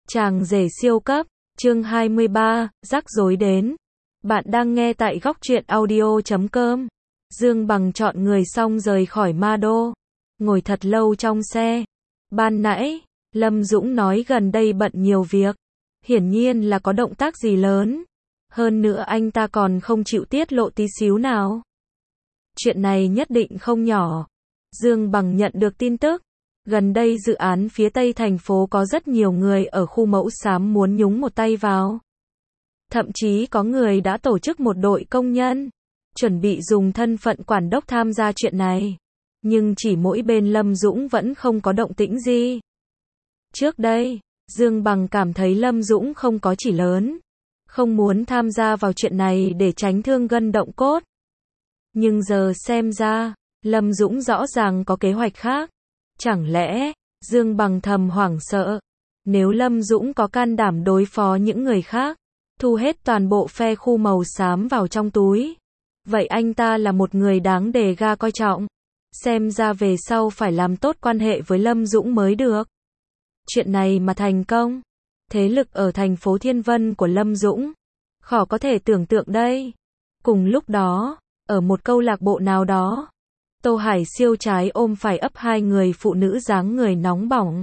Chàng rể siêu cấp, chương 23, rắc rối đến. Bạn đang nghe tại góc truyện audio.com. Dương Bằng chọn người xong rời khỏi Ma Đô. Ngồi thật lâu trong xe. Ban nãy, Lâm Dũng nói gần đây bận nhiều việc. Hiển nhiên là có động tác gì lớn. Hơn nữa anh ta còn không chịu tiết lộ tí xíu nào. Chuyện này nhất định không nhỏ. Dương Bằng nhận được tin tức. Gần đây dự án phía tây thành phố có rất nhiều người ở khu mẫu xám muốn nhúng một tay vào. Thậm chí có người đã tổ chức một đội công nhân, chuẩn bị dùng thân phận quản đốc tham gia chuyện này. Nhưng chỉ mỗi bên Lâm Dũng vẫn không có động tĩnh gì. Trước đây, Dương Bằng cảm thấy Lâm Dũng không có chỉ lớn, không muốn tham gia vào chuyện này để tránh thương gân động cốt. Nhưng giờ xem ra, Lâm Dũng rõ ràng có kế hoạch khác. Chẳng lẽ, Dương Bằng thầm hoảng sợ, nếu Lâm Dũng có can đảm đối phó những người khác, thu hết toàn bộ phe khu màu xám vào trong túi, vậy anh ta là một người đáng đề ga coi trọng. Xem ra về sau phải làm tốt quan hệ với Lâm Dũng mới được. Chuyện này mà thành công, thế lực ở thành phố Thiên Vân của Lâm Dũng, khó có thể tưởng tượng đây. Cùng lúc đó, ở một câu lạc bộ nào đó, Tô Hải Siêu trái ôm phải ấp hai người phụ nữ dáng người nóng bỏng.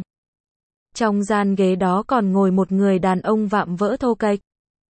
Trong gian ghế đó còn ngồi một người đàn ông vạm vỡ thô kệch.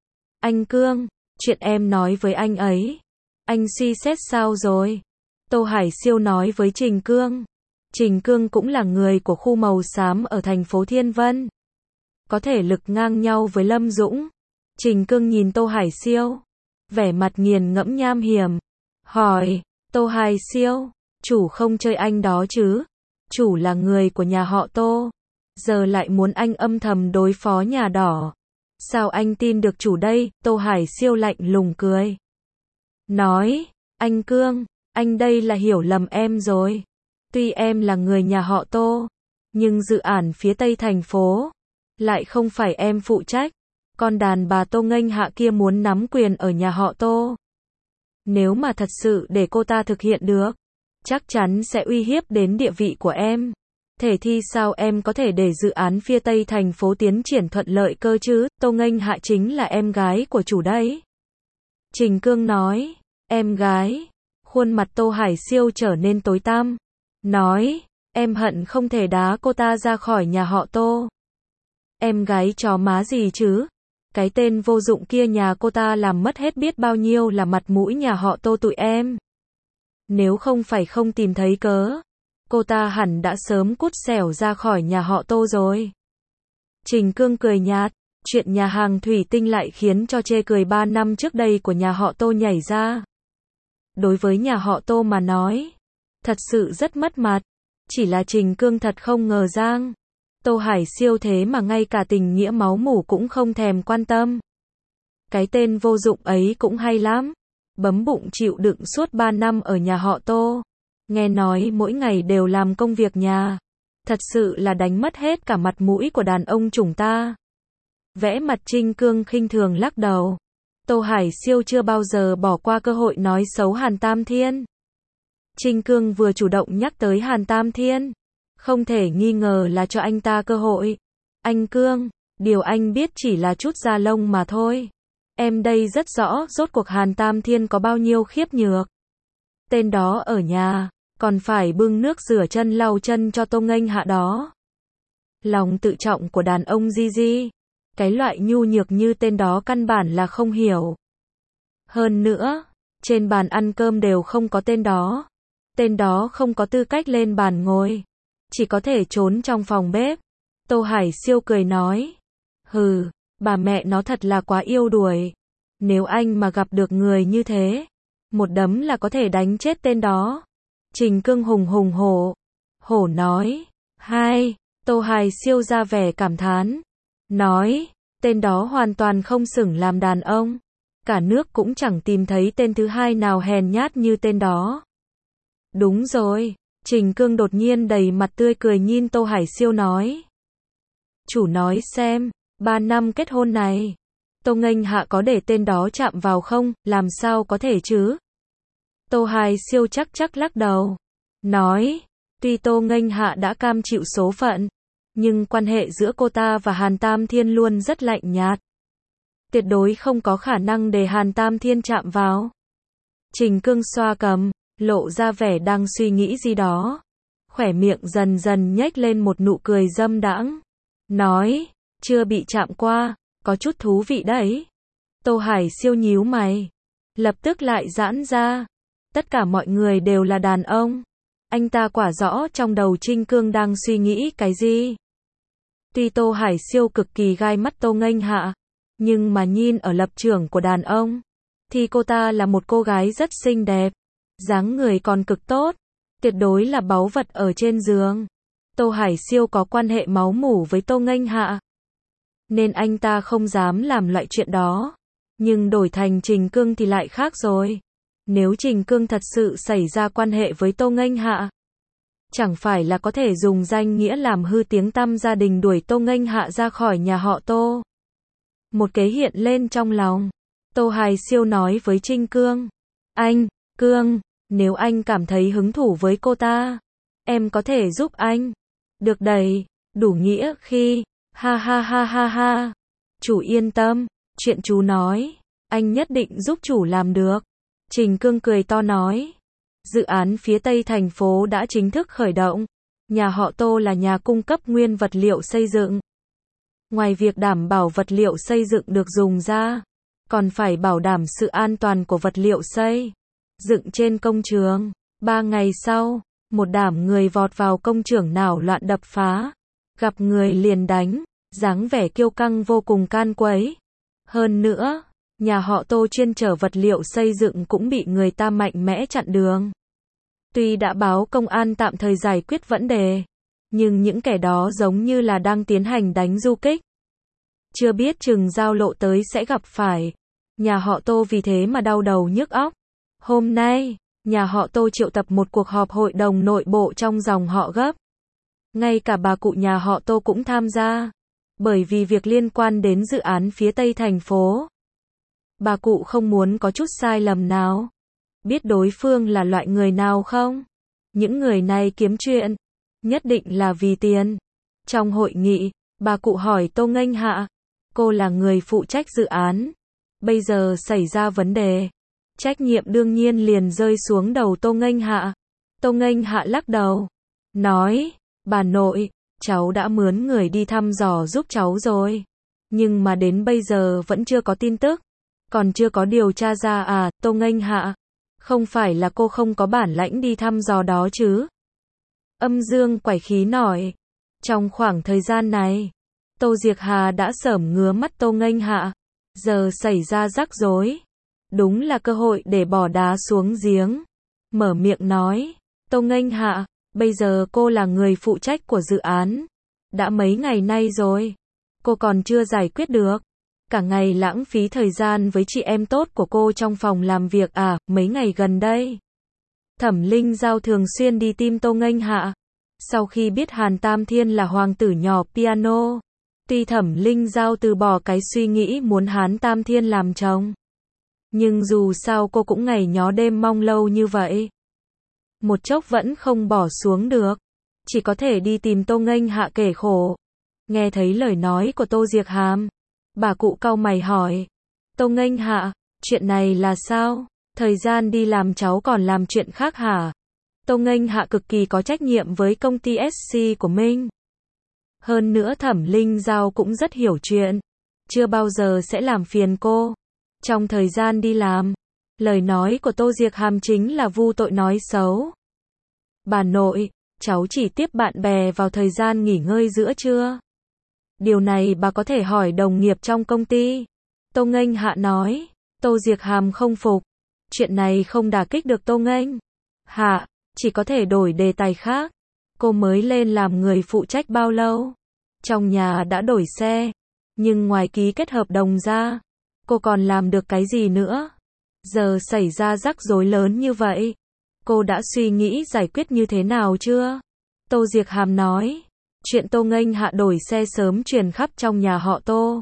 Anh Cương, chuyện em nói với anh ấy, anh suy xét sao rồi? Tô Hải Siêu nói với Trình Cương. Trình Cương cũng là người của khu màu xám ở thành phố Thiên Vân. Có thể lực ngang nhau với Lâm Dũng. Trình Cương nhìn Tô Hải Siêu, vẻ mặt nghiền ngẫm nham hiểm. Hỏi, Tô Hải Siêu, chủ không chơi anh đó chứ? Chủ là người của nhà họ Tô, giờ lại muốn anh âm thầm đối phó nhà đỏ. Sao anh tin được chủ đây? Tô Hải Siêu lạnh lùng cười. Nói, anh Cương, anh đây là hiểu lầm em rồi. Tuy em là người nhà họ Tô, nhưng dự án phía tây thành phố lại không phải em phụ trách. Con đàn bà Tô Nghênh Hạ kia muốn nắm quyền ở nhà họ Tô. Nếu mà thật sự để cô ta thực hiện được, chắc chắn sẽ uy hiếp đến địa vị của em. Thế thì sao em có thể để dự án phía tây thành phố tiến triển thuận lợi cơ chứ? Tô Nghênh Hạ chính là em gái của chủ đấy. Trình Cương nói, em gái. Khuôn mặt Tô Hải Siêu trở nên tối tăm. Nói, em hận không thể đá cô ta ra khỏi nhà họ Tô. Em gái chó má gì chứ? Cái tên vô dụng kia nhà cô ta làm mất hết biết bao nhiêu là mặt mũi nhà họ Tô tụi em. Nếu không phải không tìm thấy cớ, cô ta hẳn đã sớm cút xẻo ra khỏi nhà họ Tô rồi. Trình Cương cười nhạt, chuyện nhà hàng thủy tinh lại khiến cho chê cười 3 năm trước đây của nhà họ Tô nhảy ra. Đối với nhà họ Tô mà nói, thật sự rất mất mặt. Chỉ là Trình Cương thật không ngờ rằng Tô Hải Siêu thế mà ngay cả tình nghĩa máu mủ cũng không thèm quan tâm. Cái tên vô dụng ấy cũng hay lắm. Bấm bụng chịu đựng suốt 3 năm ở nhà họ Tô. Nghe nói mỗi ngày đều làm công việc nhà. Thật sự là đánh mất hết cả mặt mũi của đàn ông chúng ta. Vẽ mặt Trình Cương khinh thường lắc đầu. Tô Hải Siêu chưa bao giờ bỏ qua cơ hội nói xấu Hàn Tam Thiên. Trình Cương vừa chủ động nhắc tới Hàn Tam Thiên, không thể nghi ngờ là cho anh ta cơ hội. Anh Cương, điều anh biết chỉ là chút da lông mà thôi. Em đây rất rõ rốt cuộc Hàn Tam Thiên có bao nhiêu khiếp nhược. Tên đó ở nhà, còn phải bưng nước rửa chân lau chân cho Tô Nghênh Hạ đó. Lòng tự trọng của đàn ông Gigi, cái loại nhu nhược như tên đó căn bản là không hiểu. Hơn nữa, trên bàn ăn cơm đều không có tên đó. Tên đó không có tư cách lên bàn ngồi, chỉ có thể trốn trong phòng bếp. Tô Hải Siêu cười nói, hừ, bà mẹ nó thật là quá yêu đuổi. Nếu anh mà gặp được người như thế, một đấm là có thể đánh chết tên đó. Trình Cương hùng hổ nói, hai. Tô Hải Siêu ra vẻ cảm thán, nói, tên đó hoàn toàn không xứng làm đàn ông. Cả nước cũng chẳng tìm thấy tên thứ hai nào hèn nhát như tên đó. Đúng rồi, Trình Cương đột nhiên đầy mặt tươi cười nhìn Tô Hải Siêu nói. Chủ nói xem, 3 năm kết hôn này, Tô Nghênh Hạ có để tên đó chạm vào không? Làm sao có thể chứ? Tô Hải Siêu chắc lắc đầu. Nói, tuy Tô Nghênh Hạ đã cam chịu số phận, Nhưng quan hệ giữa cô ta và Hàn Tam Thiên luôn rất lạnh nhạt. Tuyệt đối không có khả năng để Hàn Tam Thiên chạm vào. Trình Cương xoa cằm, lộ ra vẻ đang suy nghĩ gì đó. Khóe miệng dần dần nhếch lên một nụ cười dâm đãng. Nói, chưa bị chạm qua, có chút thú vị đấy. Tô Hải Siêu nhíu mày. Lập tức lại giãn ra. Tất cả mọi người đều là đàn ông. Anh ta quả rõ trong đầu Trình Cương đang suy nghĩ cái gì. Tuy Tô Hải Siêu cực kỳ gai mắt Tô Nghênh Hạ, nhưng mà nhìn ở lập trường của đàn ông, thì cô ta là một cô gái rất xinh đẹp, dáng người còn cực tốt, tuyệt đối là báu vật ở trên giường. Tô Hải Siêu có quan hệ máu mủ với Tô Nghênh Hạ, nên anh ta không dám làm loại chuyện đó. Nhưng đổi thành Trình Cương thì lại khác rồi. Nếu Trình Cương thật sự xảy ra quan hệ với Tô Nghênh Hạ, chẳng phải là có thể dùng danh nghĩa làm hư tiếng tăm gia đình, đuổi Tô Nghênh Hạ ra khỏi nhà họ Tô. Một kế hiện lên trong lòng. Tô Hải Siêu nói với Trình Cương. Anh, Cương, nếu anh cảm thấy hứng thú với cô ta, em có thể giúp anh. Được đầy, đủ nghĩa khi. Ha ha ha ha ha. Chủ yên tâm, chuyện chú nói, anh nhất định giúp chủ làm được. Trình Cương cười to nói. Dự án phía Tây thành phố đã chính thức khởi động. Nhà họ Tô là nhà cung cấp nguyên vật liệu xây dựng. Ngoài việc đảm bảo vật liệu xây dựng được dùng ra, còn phải bảo đảm sự an toàn của vật liệu xây dựng trên công trường. 3 ngày sau, một đám người vọt vào công trường náo loạn đập phá. Gặp người liền đánh, dáng vẻ kiêu căng vô cùng can quấy. Hơn nữa, nhà họ Tô chuyên chở vật liệu xây dựng cũng bị người ta mạnh mẽ chặn đường. Tuy đã báo công an tạm thời giải quyết vấn đề, nhưng những kẻ đó giống như là đang tiến hành đánh du kích. Chưa biết chừng giao lộ tới sẽ gặp phải. Nhà họ Tô vì thế mà đau đầu nhức óc. Hôm nay, nhà họ Tô triệu tập một cuộc họp hội đồng nội bộ trong dòng họ gấp. Ngay cả bà cụ nhà họ Tô cũng tham gia. Bởi vì việc liên quan đến dự án phía Tây thành phố. Bà cụ không muốn có chút sai lầm nào. Biết đối phương là loại người nào không? Những người này kiếm chuyện, nhất định là vì tiền. Trong hội nghị, bà cụ hỏi Tô Nghênh Hạ. Cô là người phụ trách dự án. Bây giờ xảy ra vấn đề. Trách nhiệm đương nhiên liền rơi xuống đầu Tô Nghênh Hạ. Tô Nghênh Hạ lắc đầu. Nói, bà nội, cháu đã mướn người đi thăm dò giúp cháu rồi. Nhưng mà đến bây giờ vẫn chưa có tin tức. Còn chưa có điều tra ra à, Tô Nghênh Hạ. Không phải là cô không có bản lãnh đi thăm dò đó chứ? Âm Dương quải khí nói. Trong khoảng thời gian này, Tô Diệc Hà đã sởm ngứa mắt Tô Nghênh Hạ. Giờ xảy ra rắc rối. Đúng là cơ hội để bỏ đá xuống giếng. Mở miệng nói. Tô Nghênh Hạ, bây giờ cô là người phụ trách của dự án. Đã mấy ngày nay rồi. Cô còn chưa giải quyết được. Cả ngày lãng phí thời gian với chị em tốt của cô trong phòng làm việc à, mấy ngày gần đây. Thẩm Linh Giao thường xuyên đi tìm Tô Nghênh Hạ. Sau khi biết Hàn Tam Thiên là hoàng tử nhỏ piano, tuy Thẩm Linh Giao từ bỏ cái suy nghĩ muốn Hàn Tam Thiên làm chồng. Nhưng dù sao cô cũng ngày nhó đêm mong lâu như vậy. Một chốc vẫn không bỏ xuống được. Chỉ có thể đi tìm Tô Nghênh Hạ kể khổ. Nghe thấy lời nói của Tô Diệc Hàm, bà cụ cau mày hỏi. Tô Nghênh Hạ, chuyện này là sao? Thời gian đi làm cháu còn làm chuyện khác hả? Tô Nghênh Hạ cực kỳ có trách nhiệm với công ty SC của mình. Hơn nữa Thẩm Linh Giao cũng rất hiểu chuyện. Chưa bao giờ sẽ làm phiền cô. Trong thời gian đi làm, lời nói của Tô Diệc Hàm chính là vu tội nói xấu. Bà nội, cháu chỉ tiếp bạn bè vào thời gian nghỉ ngơi giữa trưa. Điều này bà có thể hỏi đồng nghiệp trong công ty. Tô Nghênh Hạ nói. Tô Diệc Hàm không phục. Chuyện này không đả kích được Tô Nghênh Hạ, chỉ có thể đổi đề tài khác. Cô mới lên làm người phụ trách bao lâu? Trong nhà đã đổi xe. Nhưng ngoài ký kết hợp đồng ra, cô còn làm được cái gì nữa? Giờ xảy ra rắc rối lớn như vậy. Cô đã suy nghĩ giải quyết như thế nào chưa? Tô Diệc Hàm nói. Chuyện Tô Nghênh Hạ đổi xe sớm truyền khắp trong nhà họ Tô.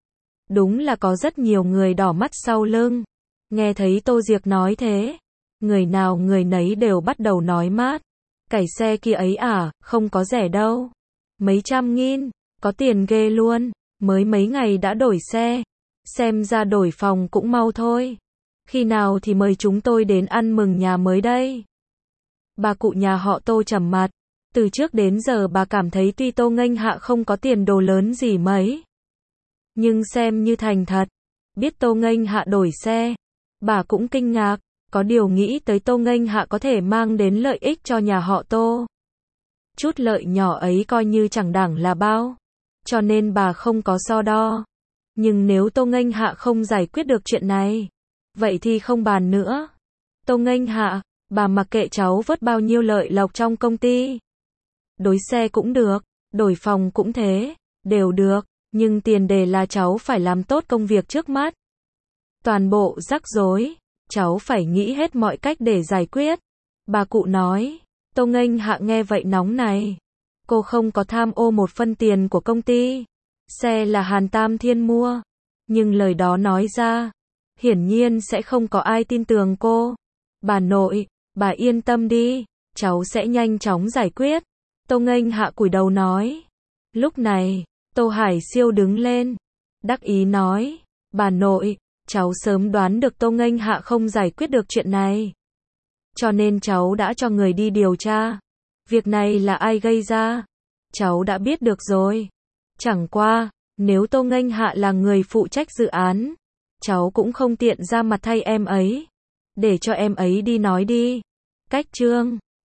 Đúng là có rất nhiều người đỏ mắt sau lưng. Nghe thấy Tô Diệc nói thế, người nào người nấy đều bắt đầu nói mát. Cải xe kia ấy à, không có rẻ đâu. Mấy trăm nghìn, có tiền ghê luôn, mới mấy ngày đã đổi xe. Xem ra đổi phòng cũng mau thôi. Khi nào thì mời chúng tôi đến ăn mừng nhà mới đây? Bà cụ nhà họ Tô trầm mặt. Từ trước đến giờ bà cảm thấy tuy Tô Nghênh Hạ không có tiền đồ lớn gì mấy, nhưng xem như thành thật. Biết Tô Nghênh Hạ đổi xe, bà cũng kinh ngạc, có điều nghĩ tới Tô Nghênh Hạ có thể mang đến lợi ích cho nhà họ Tô. Chút lợi nhỏ ấy coi như chẳng đáng là bao, cho nên bà không có so đo. Nhưng nếu Tô Nghênh Hạ không giải quyết được chuyện này, vậy thì không bàn nữa. Tô Nghênh Hạ, bà mặc kệ cháu vớt bao nhiêu lợi lộc trong công ty. Đổi xe cũng được, đổi phòng cũng thế, đều được, nhưng tiền đề là cháu phải làm tốt công việc trước mắt. Toàn bộ rắc rối, cháu phải nghĩ hết mọi cách để giải quyết. Bà cụ nói. Tô Nghênh Hạ nghe vậy nóng này. Cô không có tham ô một phân tiền của công ty. Xe là Hàn Tam Thiên mua. Nhưng lời đó nói ra, hiển nhiên sẽ không có ai tin tưởng cô. Bà nội, bà yên tâm đi, cháu sẽ nhanh chóng giải quyết. Tô Nghênh Hạ cúi đầu nói. Lúc này, Tô Hải Siêu đứng lên, đắc ý nói, bà nội, cháu sớm đoán được Tô Nghênh Hạ không giải quyết được chuyện này. Cho nên cháu đã cho người đi điều tra. Việc này là ai gây ra? Cháu đã biết được rồi. Chẳng qua, nếu Tô Nghênh Hạ là người phụ trách dự án, cháu cũng không tiện ra mặt thay em ấy. Để cho em ấy đi nói đi. Cách chương